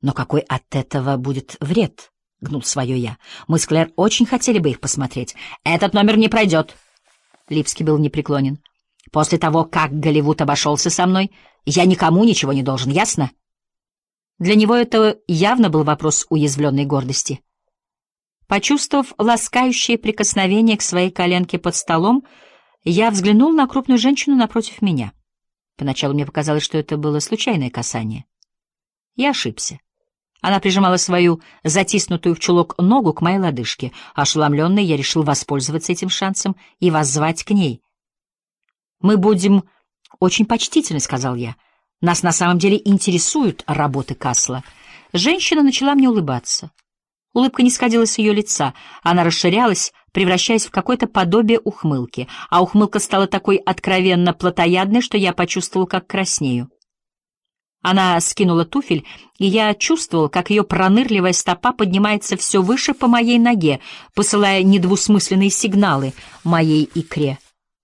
Но какой от этого будет вред? — гнул свое я. Мы с Клэр очень хотели бы их посмотреть. Этот номер не пройдет. Липский был непреклонен. После того, как Голливуд обошелся со мной, я никому ничего не должен, ясно? Для него это явно был вопрос уязвленной гордости. Почувствовав ласкающее прикосновение к своей коленке под столом, я взглянул на крупную женщину напротив меня. Поначалу мне показалось, что это было случайное касание. Я ошибся. Она прижимала свою затиснутую в чулок ногу к моей лодыжке. Ошеломленный, я решил воспользоваться этим шансом и воззвать к ней. «Мы будем очень почтительны», — сказал я. «Нас на самом деле интересуют работы Касла». Женщина начала мне улыбаться. Улыбка не сходила с ее лица, она расширялась, превращаясь в какое-то подобие ухмылки, а ухмылка стала такой откровенно плотоядной, что я почувствовал, как краснею. Она скинула туфель, и я чувствовал, как ее пронырливая стопа поднимается все выше по моей ноге, посылая недвусмысленные сигналы моей икре.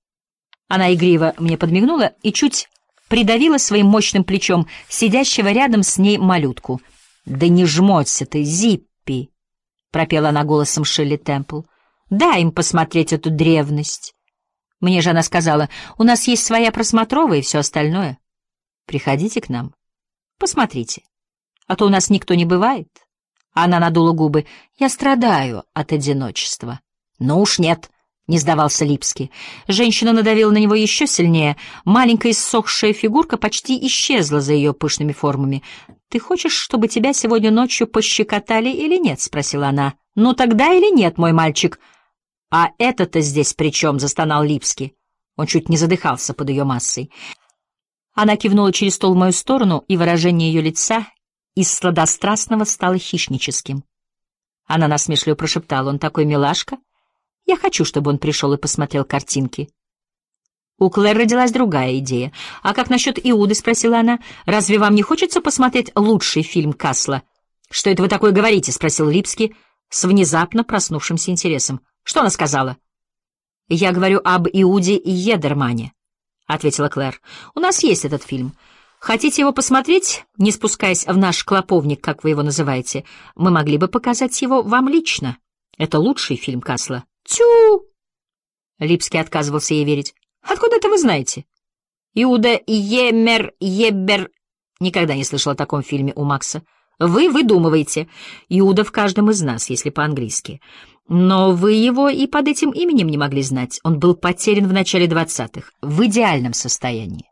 Она игриво мне подмигнула и чуть придавила своим мощным плечом сидящего рядом с ней малютку. «Да не жмоться ты, Зиппи!» — пропела она голосом Шелли Темпл. «Дай им посмотреть эту древность». Мне же она сказала: «У нас есть своя просмотровая и все остальное. Приходите к нам, посмотрите, а то у нас никто не бывает». Она надула губы. «Я страдаю от одиночества». «Ну уж нет», — не сдавался Липский. Женщина надавила на него еще сильнее. Маленькая иссохшая фигурка почти исчезла за ее пышными формами. «Ты хочешь, чтобы тебя сегодня ночью пощекотали или нет?» — спросила она. «Ну тогда или нет, мой мальчик?» «А это-то здесь при чем?» — застонал Липский. Он чуть не задыхался под ее массой. Она кивнула через стол в мою сторону, и выражение ее лица из сладострастного стало хищническим. Она насмешливо прошептала: «Он такой милашка. Я хочу, чтобы он пришел и посмотрел картинки». У Клэр родилась другая идея. «А как насчет Иуды?» — спросила она. «Разве вам не хочется посмотреть лучший фильм Касла?» «Что это вы такое говорите?» — спросил Липский с внезапно проснувшимся интересом. «Что она сказала?» «Я говорю об Иуде и Едермане», — ответила Клэр. «У нас есть этот фильм. Хотите его посмотреть, не спускаясь в наш клоповник, как вы его называете? Мы могли бы показать его вам лично. Это лучший фильм Касла». «Тю!» Липский отказывался ей верить. «Откуда это вы знаете?» «Иуда Ебер...» Никогда не слышал о таком фильме у Макса. «Вы выдумываете. Иуда в каждом из нас, если по-английски. Но вы его и под этим именем не могли знать. Он был потерян в начале 20-х, в идеальном состоянии».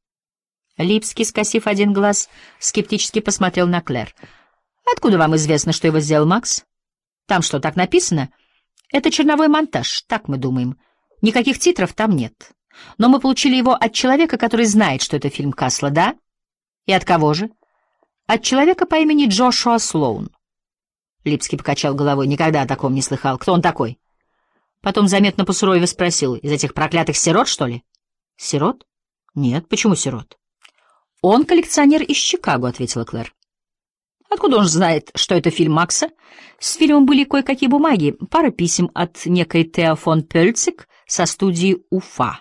Липский, скосив один глаз, скептически посмотрел на Клэр. «Откуда вам известно, что его сделал Макс? Там что, так написано? Это черновой монтаж, так мы думаем. Никаких титров там нет. Но мы получили его от человека, который знает, что это фильм Касла, да? И от кого же? От человека по имени Джошуа Слоун». Липский покачал головой. Никогда о таком не слыхал. Кто он такой? Потом заметно посуровев спросил: «Из этих проклятых сирот, что ли?» «Сирот? Нет, почему сирот?» «Он коллекционер из Чикаго», — ответила Клэр. «Откуда он знает, что это фильм Макса?» «С фильмом были кое-какие бумаги, пара писем от некой Тео фон Пельцик со студии Уфа».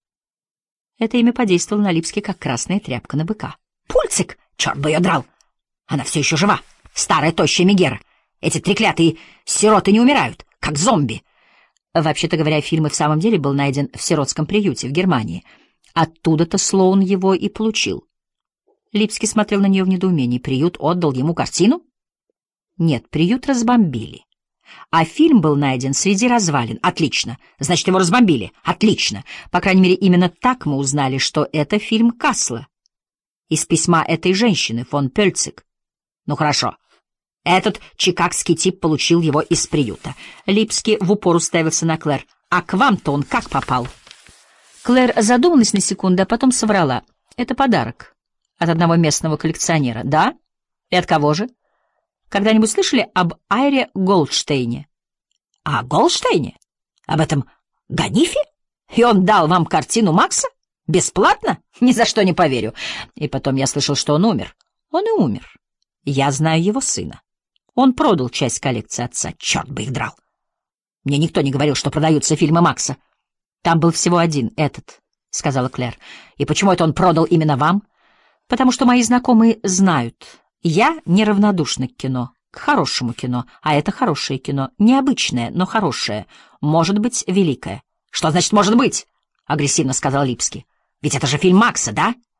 Это имя подействовало на Липский, как красная тряпка на быка. «Пульцик! Черт бы ее драл! Она все еще жива! Старая тощая Мегера! Эти треклятые сироты не умирают, как зомби!» Вообще-то говоря, фильм и в самом деле был найден в сиротском приюте в Германии. Оттуда-то Слоун его и получил. Липский смотрел на нее в недоумении. Приют отдал ему картину? Нет, приют разбомбили. А фильм был найден среди развалин. Отлично. Значит, его разбомбили. Отлично. По крайней мере, именно так мы узнали, что это фильм Касла. Из письма этой женщины, фон Пельцик. Ну, хорошо. Этот чикагский тип получил его из приюта. Липский в упор уставился на Клэр. А к вам-то он как попал? Клэр задумалась на секунду, а потом соврала. Это подарок. От одного местного коллекционера. Да? И от кого же? Когда-нибудь слышали об Айре Голдштейне? О Голдштейне? Об этом Ганифе? И он дал вам картину Макса? Бесплатно? Ни за что не поверю. И потом я слышал, что он умер. Он и умер. Я знаю его сына. Он продал часть коллекции отца. Черт бы их драл. Мне никто не говорил, что продаются фильмы Макса. Там был всего один, этот, — сказала Клэр. И почему это он продал именно вам? Потому что мои знакомые знают, Я неравнодушна к кино, к хорошему кино, а это хорошее кино, необычное, но хорошее, может быть, великое. — Что значит «может быть»? — агрессивно сказал Липский. — Ведь это же фильм Макса, да?